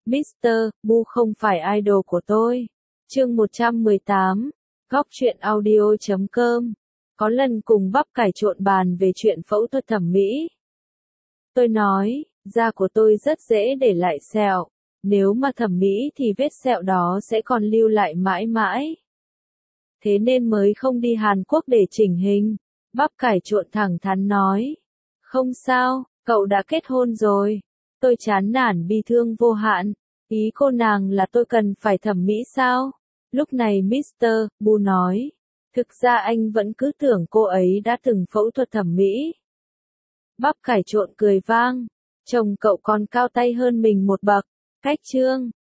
Mr. Bu không phải idol của tôi. Chương 118, Góc truyện audio.com. Có lần cùng bắp cải trộn bàn về chuyện phẫu thuật thẩm mỹ. Tôi nói, da của tôi rất dễ để lại sẹo. Nếu mà thẩm mỹ thì vết sẹo đó sẽ còn lưu lại mãi mãi. Thế nên mới không đi Hàn Quốc để chỉnh hình. Bắp cải trộn thẳng thắn nói. Không sao, cậu đã kết hôn rồi. Tôi chán nản bi thương vô hạn. Ý cô nàng là tôi cần phải thẩm mỹ sao? Lúc này Mr. Bu nói. Thực ra anh vẫn cứ tưởng cô ấy đã từng phẫu thuật thẩm mỹ. Bắp cải trộn cười vang. Chồng cậu còn cao tay hơn mình một bậc. Cách chương.